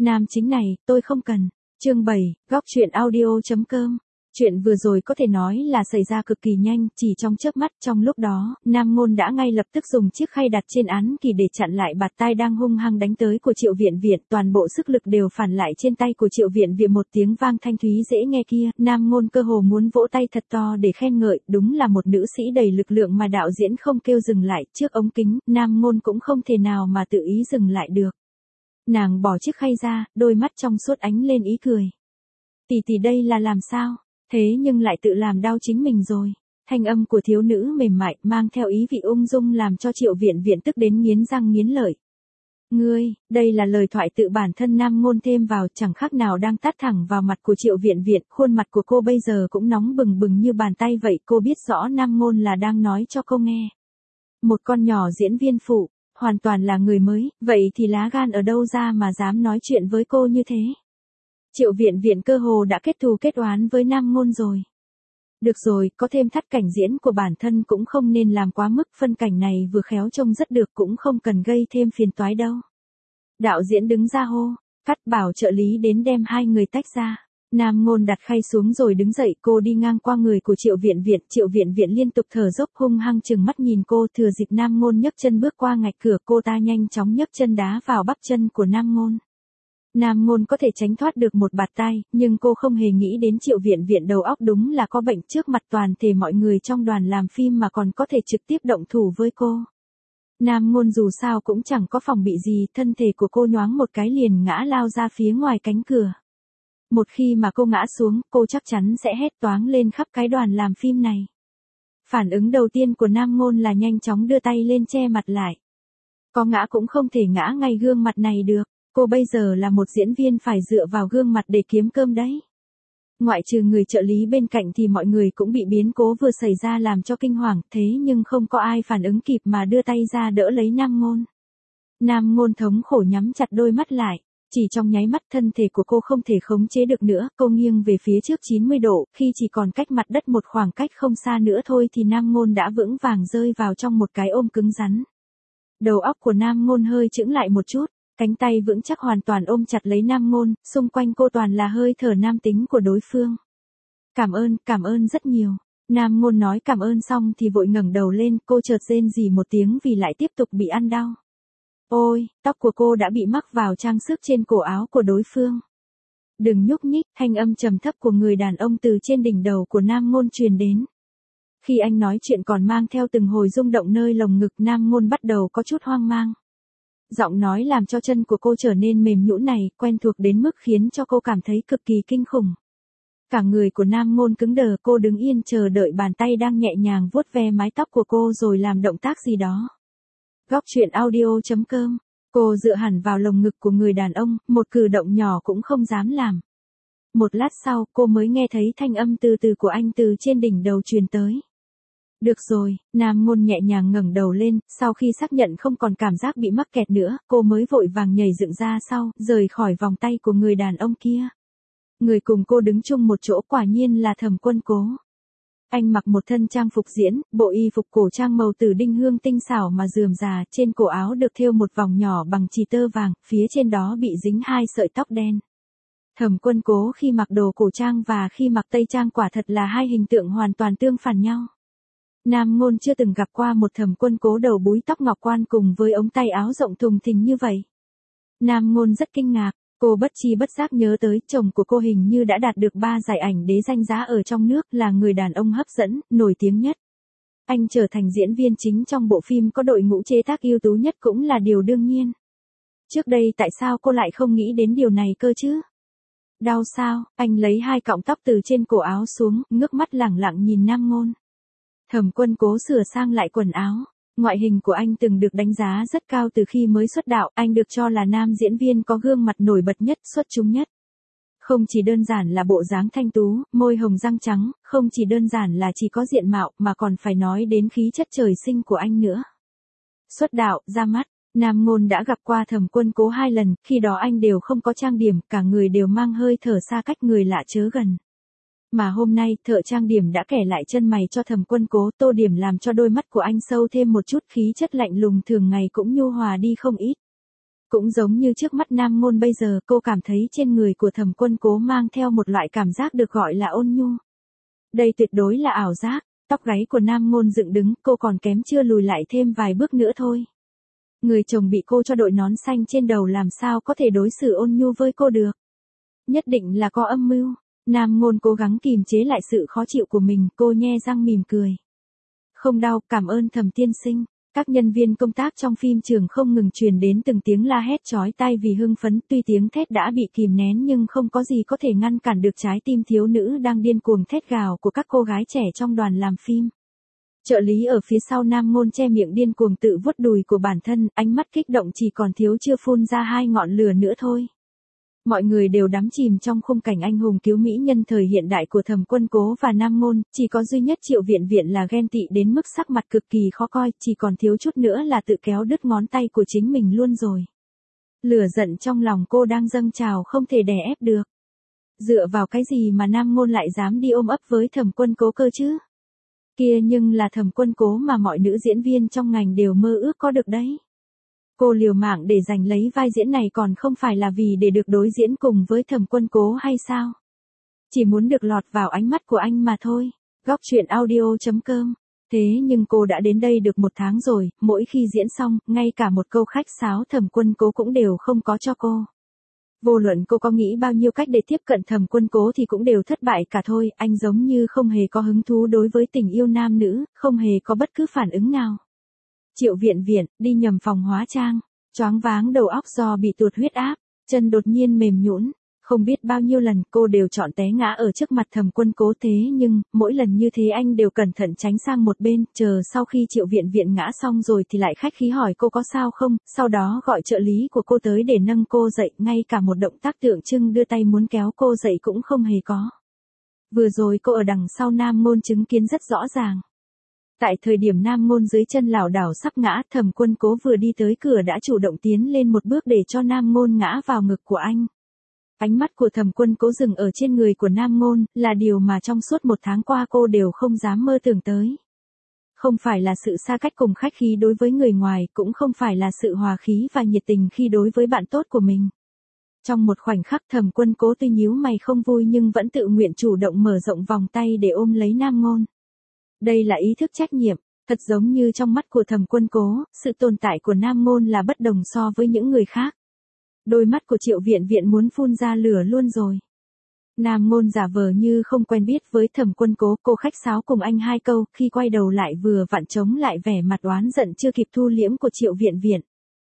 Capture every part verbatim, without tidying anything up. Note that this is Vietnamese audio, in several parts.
Nam chính này, tôi không cần. Chương bảy, góc truyện audio chấm com. Chuyện vừa rồi có thể nói là xảy ra cực kỳ nhanh, chỉ trong chớp mắt. Trong lúc đó, Nam Ngôn đã ngay lập tức dùng chiếc khay đặt trên án kỳ để chặn lại bạt tai đang hung hăng đánh tới của Triệu Viện Viện. Toàn bộ sức lực đều phản lại trên tay của Triệu Viện Viện. Một tiếng vang thanh thúy dễ nghe kia, Nam Ngôn cơ hồ muốn vỗ tay thật to để khen ngợi. Đúng là một nữ sĩ đầy lực lượng mà đạo diễn không kêu dừng lại. Trước ống kính, Nam Ngôn cũng không thể nào mà tự ý dừng lại được. Nàng bỏ chiếc khay ra, đôi mắt trong suốt ánh lên ý cười. Tỷ tỷ đây là làm sao? Thế nhưng lại tự làm đau chính mình rồi. Thanh âm của thiếu nữ mềm mại mang theo ý vị ung dung làm cho Triệu Viện Viện tức đến nghiến răng nghiến lợi. Ngươi, đây là lời thoại tự bản thân Nam Ngôn thêm vào, chẳng khác nào đang tát thẳng vào mặt của Triệu Viện Viện. Khuôn mặt của cô bây giờ cũng nóng bừng bừng như bàn tay vậy. Cô biết rõ Nam Ngôn là đang nói cho cô nghe. Một con nhỏ diễn viên phụ, hoàn toàn là người mới, vậy thì lá gan ở đâu ra mà dám nói chuyện với cô như thế? Triệu Viện Viện cơ hồ đã kết thù kết oán với Nam Ngôn rồi. Được rồi, có thêm thắt cảnh diễn của bản thân cũng không nên làm quá mức, phân cảnh này vừa khéo trông rất được, cũng không cần gây thêm phiền toái đâu. Đạo diễn đứng ra hô, cắt, bảo trợ lý đến đem hai người tách ra. Nam Ngôn đặt khay xuống rồi đứng dậy, cô đi ngang qua người của Triệu Viện Viện. Triệu Viện Viện liên tục thở dốc hung hăng chừng mắt nhìn cô, thừa dịp Nam Ngôn nhấc chân bước qua ngạch cửa, cô ta nhanh chóng nhấc chân đá vào bắp chân của Nam Ngôn. Nam Ngôn có thể tránh thoát được một bạt tai, nhưng cô không hề nghĩ đến Triệu Viện Viện đầu óc đúng là có bệnh, trước mặt toàn thể mọi người trong đoàn làm phim mà còn có thể trực tiếp động thủ với cô. Nam Ngôn dù sao cũng chẳng có phòng bị gì, thân thể của cô nhoáng một cái liền ngã lao ra phía ngoài cánh cửa. Một khi mà cô ngã xuống, cô chắc chắn sẽ hét toáng lên khắp cái đoàn làm phim này. Phản ứng đầu tiên của Nam Ngôn là nhanh chóng đưa tay lên che mặt lại. Có ngã cũng không thể ngã ngay gương mặt này được. Cô bây giờ là một diễn viên phải dựa vào gương mặt để kiếm cơm đấy. Ngoại trừ người trợ lý bên cạnh thì mọi người cũng bị biến cố vừa xảy ra làm cho kinh hoàng, thế nhưng không có ai phản ứng kịp mà đưa tay ra đỡ lấy Nam Ngôn. Nam Ngôn thống khổ nhắm chặt đôi mắt lại. Chỉ trong nháy mắt thân thể của cô không thể khống chế được nữa, cô nghiêng về phía trước chín mươi độ, khi chỉ còn cách mặt đất một khoảng cách không xa nữa thôi thì Nam Ngôn đã vững vàng rơi vào trong một cái ôm cứng rắn. Đầu óc của Nam Ngôn hơi chững lại một chút, cánh tay vững chắc hoàn toàn ôm chặt lấy Nam Ngôn, xung quanh cô toàn là hơi thở nam tính của đối phương. Cảm ơn, cảm ơn rất nhiều. Nam Ngôn nói cảm ơn xong thì vội ngẩng đầu lên, cô chợt rên rỉ một tiếng vì lại tiếp tục bị ăn đau. Ôi, tóc của cô đã bị mắc vào trang sức trên cổ áo của đối phương. Đừng nhúc nhích, thanh âm trầm thấp của người đàn ông từ trên đỉnh đầu của Nam Ngôn truyền đến. Khi anh nói chuyện còn mang theo từng hồi rung động nơi lồng ngực, Nam Ngôn bắt đầu có chút hoang mang. Giọng nói làm cho chân của cô trở nên mềm nhũn này, quen thuộc đến mức khiến cho cô cảm thấy cực kỳ kinh khủng. Cả người của Nam Ngôn cứng đờ, cô đứng yên chờ đợi bàn tay đang nhẹ nhàng vuốt ve mái tóc của cô rồi làm động tác gì đó. Góc truyện audio chấm com. Cô dựa hẳn vào lồng ngực của người đàn ông, một cử động nhỏ cũng không dám làm. Một lát sau, cô mới nghe thấy thanh âm từ từ của anh từ trên đỉnh đầu truyền tới. Được rồi, Nam Ngôn nhẹ nhàng ngẩng đầu lên, sau khi xác nhận không còn cảm giác bị mắc kẹt nữa, cô mới vội vàng nhảy dựng ra sau, rời khỏi vòng tay của người đàn ông kia. Người cùng cô đứng chung một chỗ quả nhiên là Thẩm Quân Cố. Anh mặc một thân trang phục diễn, bộ y phục cổ trang màu tử đinh hương tinh xảo mà rườm rà, trên cổ áo được thêu một vòng nhỏ bằng chỉ tơ vàng, phía trên đó bị dính hai sợi tóc đen. Thẩm Quân Cố khi mặc đồ cổ trang và khi mặc tây trang quả thật là hai hình tượng hoàn toàn tương phản nhau. Nam Ngôn chưa từng gặp qua một Thẩm Quân Cố đầu búi tóc ngọc quan cùng với ống tay áo rộng thùng thình như vậy. Nam Ngôn rất kinh ngạc, cô bất chi bất giác nhớ tới chồng của cô hình như đã đạt được ba giải ảnh đế danh giá ở trong nước, là người đàn ông hấp dẫn, nổi tiếng nhất. Anh trở thành diễn viên chính trong bộ phim có đội ngũ chế tác ưu tú nhất cũng là điều đương nhiên. Trước đây tại sao cô lại không nghĩ đến điều này cơ chứ? Đau sao? Anh lấy hai cọng tóc từ trên cổ áo xuống, ngước mắt lẳng lặng nhìn Nam Ngôn. Thẩm Quân Cố sửa sang lại quần áo. Ngoại hình của anh từng được đánh giá rất cao từ khi mới xuất đạo, anh được cho là nam diễn viên có gương mặt nổi bật nhất, xuất chúng nhất. Không chỉ đơn giản là bộ dáng thanh tú, môi hồng răng trắng, không chỉ đơn giản là chỉ có diện mạo mà còn phải nói đến khí chất trời sinh của anh nữa. Xuất đạo, ra mắt, Nam Ngôn đã gặp qua Thẩm Quân Cố hai lần, khi đó anh đều không có trang điểm, cả người đều mang hơi thở xa cách người lạ chớ gần. Mà hôm nay, thợ trang điểm đã kẻ lại chân mày cho Thẩm Quân Cố, tô điểm làm cho đôi mắt của anh sâu thêm một chút, khí chất lạnh lùng thường ngày cũng nhu hòa đi không ít. Cũng giống như trước mắt Nam Ngôn bây giờ, cô cảm thấy trên người của Thẩm Quân Cố mang theo một loại cảm giác được gọi là ôn nhu. Đây tuyệt đối là ảo giác, tóc gáy của Nam Ngôn dựng đứng, cô còn kém chưa lùi lại thêm vài bước nữa thôi. Người chồng bị cô cho đội nón xanh trên đầu làm sao có thể đối xử ôn nhu với cô được. Nhất định là có âm mưu. Nam Ngôn cố gắng kìm chế lại sự khó chịu của mình, cô nhe răng mỉm cười. Không đau, cảm ơn Thẩm tiên sinh. Các nhân viên công tác trong phim trường không ngừng truyền đến từng tiếng la hét chói tai vì hưng phấn, tuy tiếng thét đã bị kìm nén nhưng không có gì có thể ngăn cản được trái tim thiếu nữ đang điên cuồng thét gào của các cô gái trẻ trong đoàn làm phim. Trợ lý ở phía sau Nam Ngôn che miệng điên cuồng tự vuốt đùi của bản thân, ánh mắt kích động chỉ còn thiếu chưa phun ra hai ngọn lửa nữa thôi. Mọi người đều đắm chìm trong khung cảnh anh hùng cứu mỹ nhân thời hiện đại của Thẩm Quân Cố và Nam Ngôn, chỉ có duy nhất Triệu Viện Viện là ghen tị đến mức sắc mặt cực kỳ khó coi, chỉ còn thiếu chút nữa là tự kéo đứt ngón tay của chính mình luôn rồi. Lửa giận trong lòng cô đang dâng trào không thể đè ép được. Dựa vào cái gì mà Nam Ngôn lại dám đi ôm ấp với Thẩm Quân Cố cơ chứ? Kia nhưng là Thẩm Quân Cố mà mọi nữ diễn viên trong ngành đều mơ ước có được đấy. Cô liều mạng để giành lấy vai diễn này còn không phải là vì để được đối diễn cùng với Thẩm Quân Cố hay sao? Chỉ muốn được lọt vào ánh mắt của anh mà thôi. Góc truyện audio chấm com. Thế nhưng cô đã đến đây được một tháng rồi, mỗi khi diễn xong, ngay cả một câu khách sáo Thẩm Quân Cố cũng đều không có cho cô. Vô luận cô có nghĩ bao nhiêu cách để tiếp cận Thẩm Quân Cố thì cũng đều thất bại cả thôi, anh giống như không hề có hứng thú đối với tình yêu nam nữ, không hề có bất cứ phản ứng nào. Triệu Viện Viện, đi nhầm phòng hóa trang, choáng váng đầu óc do bị tụt huyết áp, chân đột nhiên mềm nhũn, không biết bao nhiêu lần cô đều chọn té ngã ở trước mặt Thẩm Quân Cố thế nhưng, mỗi lần như thế anh đều cẩn thận tránh sang một bên, chờ sau khi Triệu Viện Viện ngã xong rồi thì lại khách khí hỏi cô có sao không, sau đó gọi trợ lý của cô tới để nâng cô dậy, ngay cả một động tác tượng trưng đưa tay muốn kéo cô dậy cũng không hề có. Vừa rồi cô ở đằng sau Nam Ngôn chứng kiến rất rõ ràng. Tại thời điểm Nam Ngôn dưới chân lảo đảo sắp ngã, Thẩm Quân Cố vừa đi tới cửa đã chủ động tiến lên một bước để cho Nam Ngôn ngã vào ngực của anh. Ánh mắt của Thẩm Quân Cố dừng ở trên người của Nam Ngôn, là điều mà trong suốt một tháng qua cô đều không dám mơ tưởng tới. Không phải là sự xa cách cùng khách khí đối với người ngoài, cũng không phải là sự hòa khí và nhiệt tình khi đối với bạn tốt của mình. Trong một khoảnh khắc Thẩm Quân Cố tuy nhíu mày không vui nhưng vẫn tự nguyện chủ động mở rộng vòng tay để ôm lấy Nam Ngôn. Đây là ý thức trách nhiệm, thật giống như trong mắt của Thẩm Quân Cố, sự tồn tại của Nam Ngôn là bất đồng so với những người khác. Đôi mắt của Triệu Viện Viện muốn phun ra lửa luôn rồi. Nam Ngôn giả vờ như không quen biết với Thẩm Quân Cố, cô khách sáo cùng anh hai câu, khi quay đầu lại vừa vặn chống lại vẻ mặt oán giận chưa kịp thu liễm của Triệu Viện Viện.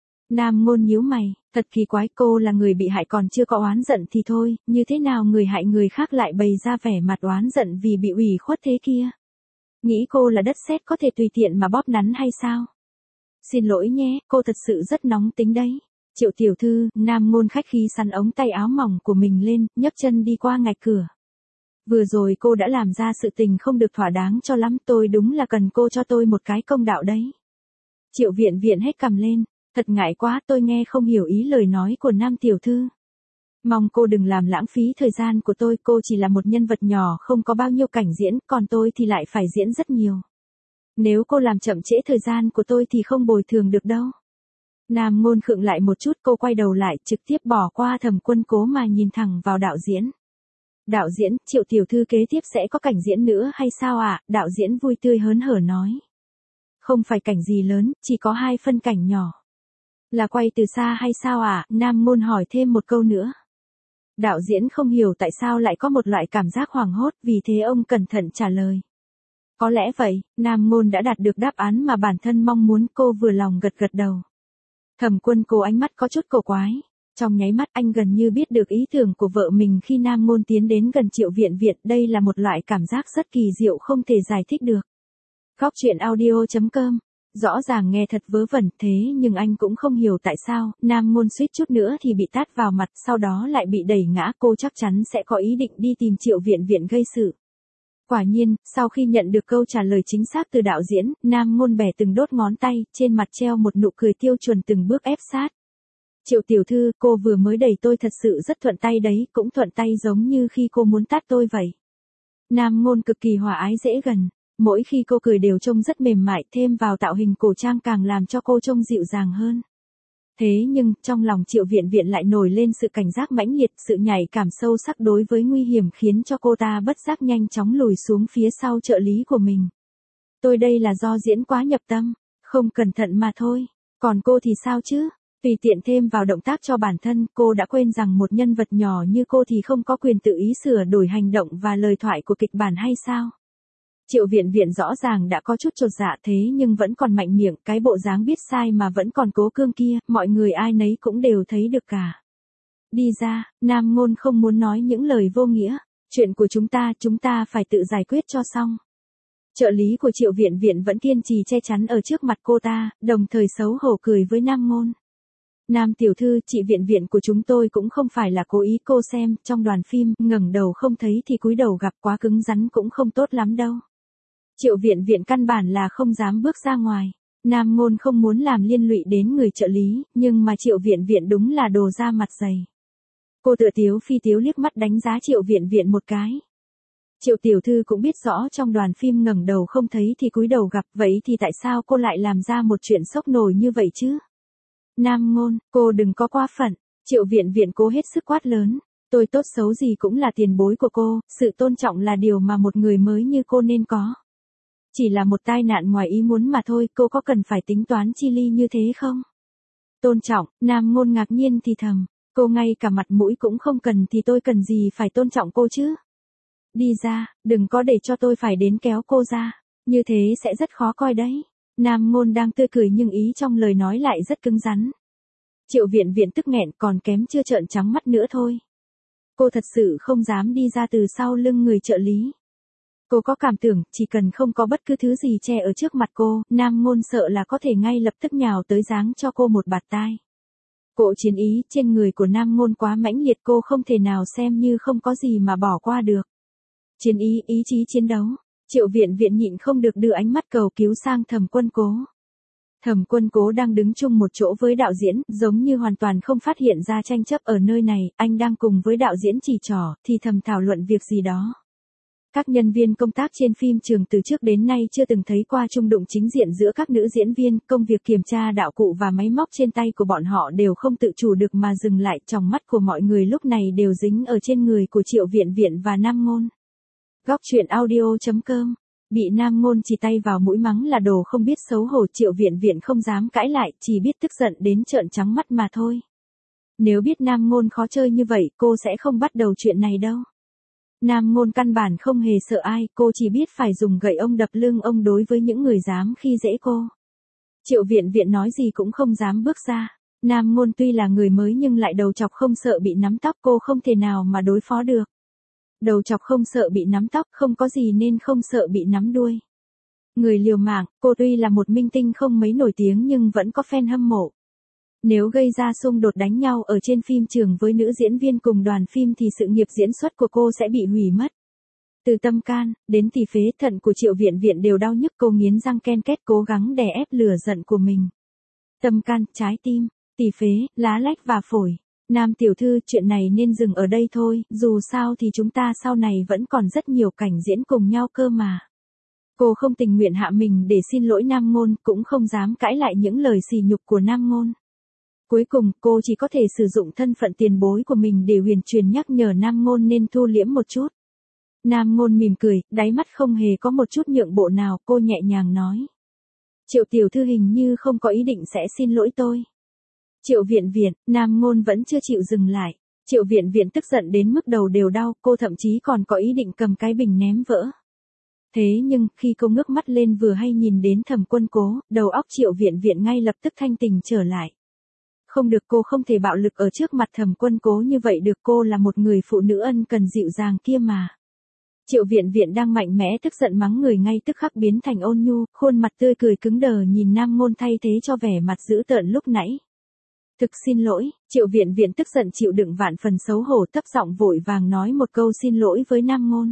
Nam Ngôn nhíu mày, thật kỳ quái, cô là người bị hại còn chưa có oán giận thì thôi, như thế nào người hại người khác lại bày ra vẻ mặt oán giận vì bị ủy khuất thế kia? Nghĩ cô là đất sét có thể tùy tiện mà bóp nắn hay sao? Xin lỗi nhé, cô thật sự rất nóng tính đấy. Triệu tiểu thư, Nam Ngôn khách khí sắn ống tay áo mỏng của mình lên, nhấc chân đi qua ngạch cửa. Vừa rồi cô đã làm ra sự tình không được thỏa đáng cho lắm, tôi đúng là cần cô cho tôi một cái công đạo đấy. Triệu Viện Viện hết cằm lên, thật ngại quá, tôi nghe không hiểu ý lời nói của Nam tiểu thư. Mong cô đừng làm lãng phí thời gian của tôi, cô chỉ là một nhân vật nhỏ không có bao nhiêu cảnh diễn, còn tôi thì lại phải diễn rất nhiều. Nếu cô làm chậm trễ thời gian của tôi thì không bồi thường được đâu. Nam Ngôn khựng lại một chút, cô quay đầu lại, trực tiếp bỏ qua Thẩm Quân Cố mà nhìn thẳng vào đạo diễn. Đạo diễn, Triệu tiểu thư kế tiếp sẽ có cảnh diễn nữa hay sao ạ? À? Đạo diễn vui tươi hớn hở nói. Không phải cảnh gì lớn, chỉ có hai phân cảnh nhỏ. Là quay từ xa hay sao ạ? À? Nam Ngôn hỏi thêm một câu nữa. Đạo diễn không hiểu tại sao lại có một loại cảm giác hoảng hốt, vì thế ông cẩn thận trả lời. Có lẽ vậy, Nam Ngôn đã đạt được đáp án mà bản thân mong muốn, cô vừa lòng gật gật đầu. Thẩm Quân Cố ánh mắt có chút cổ quái. Trong nháy mắt anh gần như biết được ý tưởng của vợ mình khi Nam Ngôn tiến đến gần Triệu Viện Viện, đây là một loại cảm giác rất kỳ diệu không thể giải thích được. Góc truyện audio chấm com. Rõ ràng nghe thật vớ vẩn, thế nhưng anh cũng không hiểu tại sao, Nam Ngôn suýt chút nữa thì bị tát vào mặt, sau đó lại bị đẩy ngã, cô chắc chắn sẽ có ý định đi tìm Triệu Viện Viện gây sự. Quả nhiên, sau khi nhận được câu trả lời chính xác từ đạo diễn, Nam Ngôn bẻ từng đốt ngón tay, trên mặt treo một nụ cười tiêu chuẩn từng bước ép sát. Triệu tiểu thư, cô vừa mới đẩy tôi thật sự rất thuận tay đấy, cũng thuận tay giống như khi cô muốn tát tôi vậy. Nam Ngôn cực kỳ hòa ái dễ gần. Mỗi khi cô cười đều trông rất mềm mại, thêm vào tạo hình cổ trang càng làm cho cô trông dịu dàng hơn. Thế nhưng, trong lòng Triệu Viện Viện lại nổi lên sự cảnh giác mãnh liệt, sự nhạy cảm sâu sắc đối với nguy hiểm khiến cho cô ta bất giác nhanh chóng lùi xuống phía sau trợ lý của mình. Tôi đây là do diễn quá nhập tâm, không cẩn thận mà thôi. Còn cô thì sao chứ? Tùy tiện thêm vào động tác cho bản thân, cô đã quên rằng một nhân vật nhỏ như cô thì không có quyền tự ý sửa đổi hành động và lời thoại của kịch bản hay sao? Triệu Viện Viện rõ ràng đã có chút chột dạ thế nhưng vẫn còn mạnh miệng, cái bộ dáng biết sai mà vẫn còn cố cương kia, mọi người ai nấy cũng đều thấy được cả. Đi ra, Nam Ngôn không muốn nói những lời vô nghĩa, chuyện của chúng ta, chúng ta phải tự giải quyết cho xong. Trợ lý của Triệu Viện Viện vẫn kiên trì che chắn ở trước mặt cô ta, đồng thời xấu hổ cười với Nam Ngôn. Nam tiểu thư, chị Viện Viện của chúng tôi cũng không phải là cố ý, cô xem, trong đoàn phim, ngẩng đầu không thấy thì cúi đầu gặp, quá cứng rắn cũng không tốt lắm đâu. Triệu Viện Viện căn bản là không dám bước ra ngoài. Nam Ngôn không muốn làm liên lụy đến người trợ lý, nhưng mà Triệu Viện Viện đúng là đồ da mặt dày. Cô tựa tiếu phi tiếu liếc mắt đánh giá Triệu Viện Viện một cái. Triệu tiểu thư cũng biết rõ trong đoàn phim ngẩng đầu không thấy thì cúi đầu gặp, vậy thì tại sao cô lại làm ra một chuyện sốc nổi như vậy chứ? Nam Ngôn, cô đừng có quá phận. Triệu Viện Viện cố hết sức quát lớn. Tôi tốt xấu gì cũng là tiền bối của cô, sự tôn trọng là điều mà một người mới như cô nên có. Chỉ là một tai nạn ngoài ý muốn mà thôi, cô có cần phải tính toán chi ly như thế không? Tôn trọng, Nam Ngôn ngạc nhiên thì thầm. Cô ngay cả mặt mũi cũng không cần thì tôi cần gì phải tôn trọng cô chứ? Đi ra, đừng có để cho tôi phải đến kéo cô ra. Như thế sẽ rất khó coi đấy. Nam Ngôn đang tươi cười nhưng ý trong lời nói lại rất cứng rắn. Triệu Viện Viện tức nghẹn còn kém chưa trợn trắng mắt nữa thôi. Cô thật sự không dám đi ra từ sau lưng người trợ lý. Cô có cảm tưởng chỉ cần không có bất cứ thứ gì che ở trước mặt cô, Nam Ngôn sợ là có thể ngay lập tức nhào tới giáng cho cô một bạt tai. Cỗ chiến ý trên người của Nam Ngôn quá mãnh liệt, cô không thể nào xem như không có gì mà bỏ qua được. Chiến ý, ý chí chiến đấu. Triệu Viện Viện nhịn không được đưa ánh mắt cầu cứu sang Thẩm Quân Cố. Thẩm Quân Cố đang đứng chung một chỗ với đạo diễn, giống như hoàn toàn không phát hiện ra tranh chấp ở nơi này, anh đang cùng với đạo diễn chỉ trỏ, thì thầm thảo luận việc gì đó. Các nhân viên công tác trên phim trường từ trước đến nay chưa từng thấy qua chung đụng chính diện giữa các nữ diễn viên, công việc kiểm tra đạo cụ và máy móc trên tay của bọn họ đều không tự chủ được mà dừng lại, tròng mắt của mọi người lúc này đều dính ở trên người của Triệu Viện Viện và Nam Ngôn. Góc truyện audio chấm com. Bị Nam Ngôn chỉ tay vào mũi mắng là đồ không biết xấu hổ, Triệu Viện Viện không dám cãi lại, chỉ biết tức giận đến trợn trắng mắt mà thôi. Nếu biết Nam Ngôn khó chơi như vậy, cô sẽ không bắt đầu chuyện này đâu. Nam Ngôn căn bản không hề sợ ai, cô chỉ biết phải dùng gậy ông đập lưng ông đối với những người dám khi dễ cô. Triệu Viện Viện nói gì cũng không dám bước ra. Nam Ngôn tuy là người mới nhưng lại đầu chọc không sợ bị nắm tóc, cô không thể nào mà đối phó được. Đầu chọc không sợ bị nắm tóc, không có gì nên không sợ bị nắm đuôi. Người liều mạng, cô tuy là một minh tinh không mấy nổi tiếng nhưng vẫn có fan hâm mộ. Nếu gây ra xung đột đánh nhau ở trên phim trường với nữ diễn viên cùng đoàn phim thì sự nghiệp diễn xuất của cô sẽ bị hủy mất. Từ tâm can, đến tỳ phế, thận của Triệu Viện Viện đều đau nhức, cô nghiến răng ken két cố gắng đè ép lửa giận của mình. Tâm can, trái tim, tỳ phế, lá lách và phổi. Nam tiểu thư, chuyện này nên dừng ở đây thôi, dù sao thì chúng ta sau này vẫn còn rất nhiều cảnh diễn cùng nhau cơ mà. Cô không tình nguyện hạ mình để xin lỗi Nam Ngôn, cũng không dám cãi lại những lời sỉ nhục của Nam Ngôn. Cuối cùng, cô chỉ có thể sử dụng thân phận tiền bối của mình để huyền truyền nhắc nhở Nam Ngôn nên thu liễm một chút. Nam Ngôn mỉm cười, đáy mắt không hề có một chút nhượng bộ nào, cô nhẹ nhàng nói. Triệu tiểu thư hình như không có ý định sẽ xin lỗi tôi. Triệu Viện Viện, Nam Ngôn vẫn chưa chịu dừng lại. Triệu Viện Viện tức giận đến mức đầu đều đau, cô thậm chí còn có ý định cầm cái bình ném vỡ. Thế nhưng, khi cô ngước mắt lên vừa hay nhìn đến Thẩm Quân Cố, đầu óc Triệu Viện Viện ngay lập tức thanh tỉnh trở lại. Không được, cô không thể bạo lực ở trước mặt Thẩm Quân Cố như vậy được, cô là một người phụ nữ ân cần dịu dàng kia mà. Triệu Viện Viện đang mạnh mẽ tức giận mắng người ngay tức khắc biến thành ôn nhu, khuôn mặt tươi cười cứng đờ nhìn Nam Ngôn thay thế cho vẻ mặt dữ tợn lúc nãy. Thực xin lỗi, Triệu Viện Viện tức giận chịu đựng vạn phần xấu hổ thấp giọng vội vàng nói một câu xin lỗi với Nam Ngôn.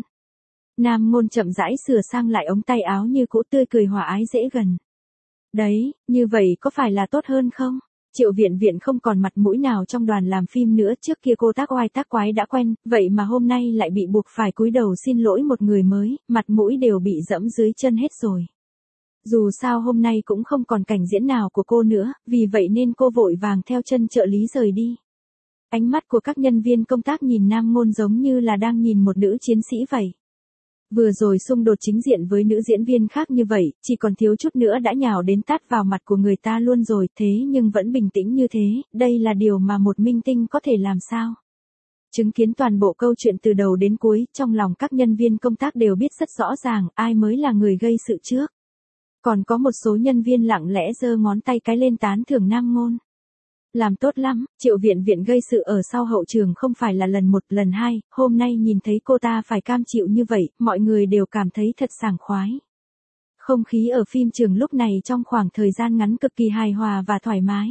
Nam Ngôn chậm rãi sửa sang lại ống tay áo như cũ, tươi cười hòa ái dễ gần. Đấy, như vậy có phải là tốt hơn không? Triệu Viện Viện không còn mặt mũi nào trong đoàn làm phim nữa, trước kia cô tác oai tác quái đã quen, vậy mà hôm nay lại bị buộc phải cúi đầu xin lỗi một người mới, mặt mũi đều bị dẫm dưới chân hết rồi. Dù sao hôm nay cũng không còn cảnh diễn nào của cô nữa, vì vậy nên cô vội vàng theo chân trợ lý rời đi. Ánh mắt của các nhân viên công tác nhìn Nam Ngôn giống như là đang nhìn một nữ chiến sĩ vậy. Vừa rồi xung đột chính diện với nữ diễn viên khác như vậy, chỉ còn thiếu chút nữa đã nhào đến tát vào mặt của người ta luôn rồi, thế nhưng vẫn bình tĩnh như thế, đây là điều mà một minh tinh có thể làm sao? Chứng kiến toàn bộ câu chuyện từ đầu đến cuối, trong lòng các nhân viên công tác đều biết rất rõ ràng ai mới là người gây sự trước. Còn có một số nhân viên lặng lẽ giơ ngón tay cái lên tán thưởng Nam Ngôn. Làm tốt lắm, Triệu Viện Viện gây sự ở sau hậu trường không phải là lần một, lần hai, hôm nay nhìn thấy cô ta phải cam chịu như vậy, mọi người đều cảm thấy thật sảng khoái. Không khí ở phim trường lúc này trong khoảng thời gian ngắn cực kỳ hài hòa và thoải mái.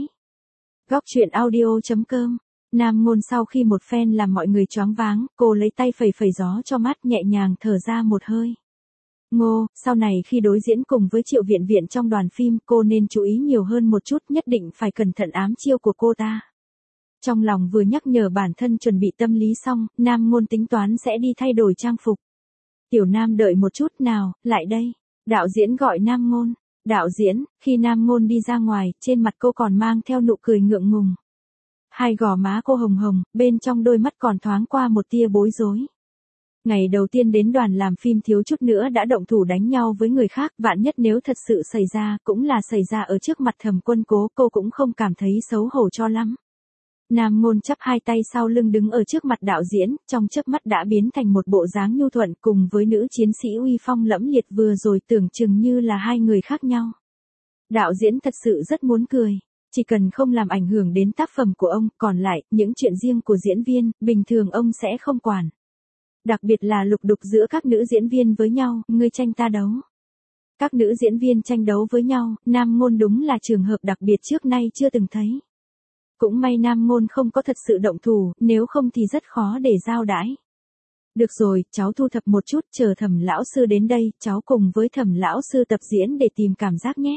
Góc truyện audio chấm com. Nam Ngôn sau khi một phen làm mọi người choáng váng, cô lấy tay phẩy phẩy gió cho mắt, nhẹ nhàng thở ra một hơi. Ngô, sau này khi đối diễn cùng với Triệu Viện Viện trong đoàn phim, cô nên chú ý nhiều hơn một chút, nhất định phải cẩn thận ám chiêu của cô ta. Trong lòng vừa nhắc nhở bản thân chuẩn bị tâm lý xong, Nam Ngôn tính toán sẽ đi thay đổi trang phục. Tiểu Nam đợi một chút nào, lại đây. Đạo diễn gọi Nam Ngôn. Đạo diễn, khi Nam Ngôn đi ra ngoài, trên mặt cô còn mang theo nụ cười ngượng ngùng. Hai gò má cô hồng hồng, bên trong đôi mắt còn thoáng qua một tia bối rối. Ngày đầu tiên đến đoàn làm phim thiếu chút nữa đã động thủ đánh nhau với người khác, vạn nhất nếu thật sự xảy ra, cũng là xảy ra ở trước mặt Thẩm Quân Cố, cô cũng không cảm thấy xấu hổ cho lắm. Nam Ngôn chắp hai tay sau lưng đứng ở trước mặt đạo diễn, trong chớp mắt đã biến thành một bộ dáng nhu thuận cùng với nữ chiến sĩ uy phong lẫm liệt vừa rồi tưởng chừng như là hai người khác nhau. Đạo diễn thật sự rất muốn cười. Chỉ cần không làm ảnh hưởng đến tác phẩm của ông, còn lại, những chuyện riêng của diễn viên, bình thường ông sẽ không quản. Đặc biệt là lục đục giữa các nữ diễn viên với nhau, ngươi tranh ta đấu. Các nữ diễn viên tranh đấu với nhau, Nam Ngôn đúng là trường hợp đặc biệt trước nay chưa từng thấy. Cũng may Nam Ngôn không có thật sự động thủ, nếu không thì rất khó để giao đãi. Được rồi, cháu thu thập một chút, chờ Thẩm lão sư đến đây, cháu cùng với Thẩm lão sư tập diễn để tìm cảm giác nhé.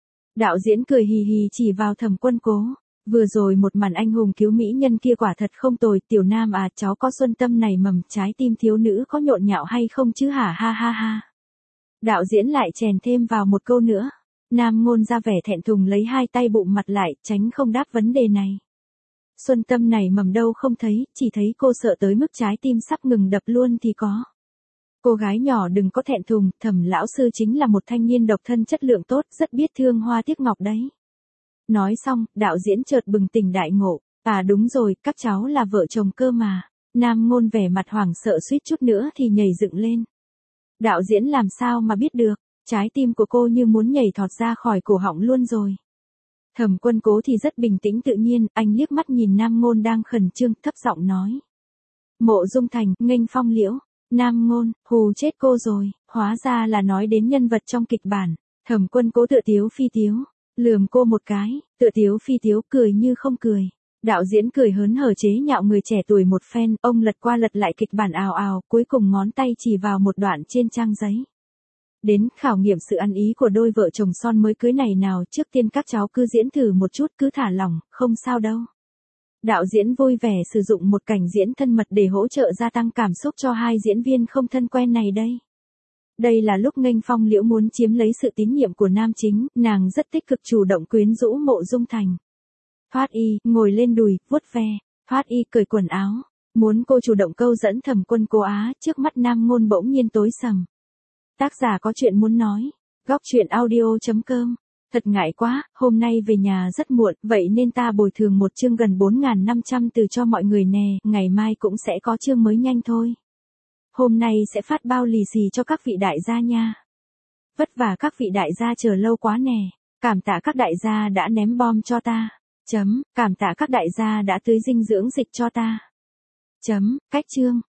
Đạo diễn cười hì hì chỉ vào Thẩm Quân Cố. Vừa rồi một màn anh hùng cứu mỹ nhân kia quả thật không tồi, Tiểu Nam à, cháu có xuân tâm này mầm, trái tim thiếu nữ có nhộn nhạo hay không chứ hả, ha ha ha. Đạo diễn lại chèn thêm vào một câu nữa. Nam Ngôn ra vẻ thẹn thùng lấy hai tay bụm mặt lại, tránh không đáp vấn đề này. Xuân tâm này mầm đâu không thấy, chỉ thấy cô sợ tới mức trái tim sắp ngừng đập luôn thì có. Cô gái nhỏ đừng có thẹn thùng, Thẩm lão sư chính là một thanh niên độc thân chất lượng tốt, rất biết thương hoa tiếc ngọc đấy. Nói xong, đạo diễn chợt bừng tỉnh đại ngộ, à đúng rồi, các cháu là vợ chồng cơ mà. Nam Ngôn vẻ mặt hoảng sợ suýt chút nữa thì nhảy dựng lên. Đạo diễn làm sao mà biết được, trái tim của cô như muốn nhảy thọt ra khỏi cổ họng luôn rồi. Thẩm Quân Cố thì rất bình tĩnh tự nhiên, anh liếc mắt nhìn Nam Ngôn đang khẩn trương, thấp giọng nói. Mộ Dung Thành, nghênh phong liễu. Nam Ngôn, hù chết cô rồi, hóa ra là nói đến nhân vật trong kịch bản. Thẩm Quân Cố tựa tiếu phi tiếu, lườm cô một cái, tựa tiếu phi tiếu cười như không cười. Đạo diễn cười hớn hở chế nhạo người trẻ tuổi một phen, ông lật qua lật lại kịch bản ào ào, cuối cùng ngón tay chỉ vào một đoạn trên trang giấy. Đến khảo nghiệm sự ăn ý của đôi vợ chồng son mới cưới này nào, trước tiên các cháu cứ diễn thử một chút, cứ thả lỏng, không sao đâu. Đạo diễn vui vẻ sử dụng một cảnh diễn thân mật để hỗ trợ gia tăng cảm xúc cho hai diễn viên không thân quen này đây. Đây là lúc nghênh phong liễu muốn chiếm lấy sự tín nhiệm của nam chính, nàng rất tích cực chủ động quyến rũ Mộ Dung Thành. Thoát y, ngồi lên đùi, vuốt ve, thoát y cởi quần áo, muốn cô chủ động câu dẫn Thẩm Quân Cố á, trước mắt Nam Ngôn bỗng nhiên tối sầm. Tác giả có chuyện muốn nói, góc truyện audio chấm com. Thật ngại quá, hôm nay về nhà rất muộn, vậy nên ta bồi thường một chương gần bốn nghìn năm trăm từ cho mọi người nè, ngày mai cũng sẽ có chương mới nhanh thôi. Hôm nay sẽ phát bao lì xì cho các vị đại gia nha. Vất vả các vị đại gia chờ lâu quá nè, cảm tạ các đại gia đã ném bom cho ta. Chấm, cảm tạ các đại gia đã tưới dinh dưỡng dịch cho ta. Chấm, cách chương.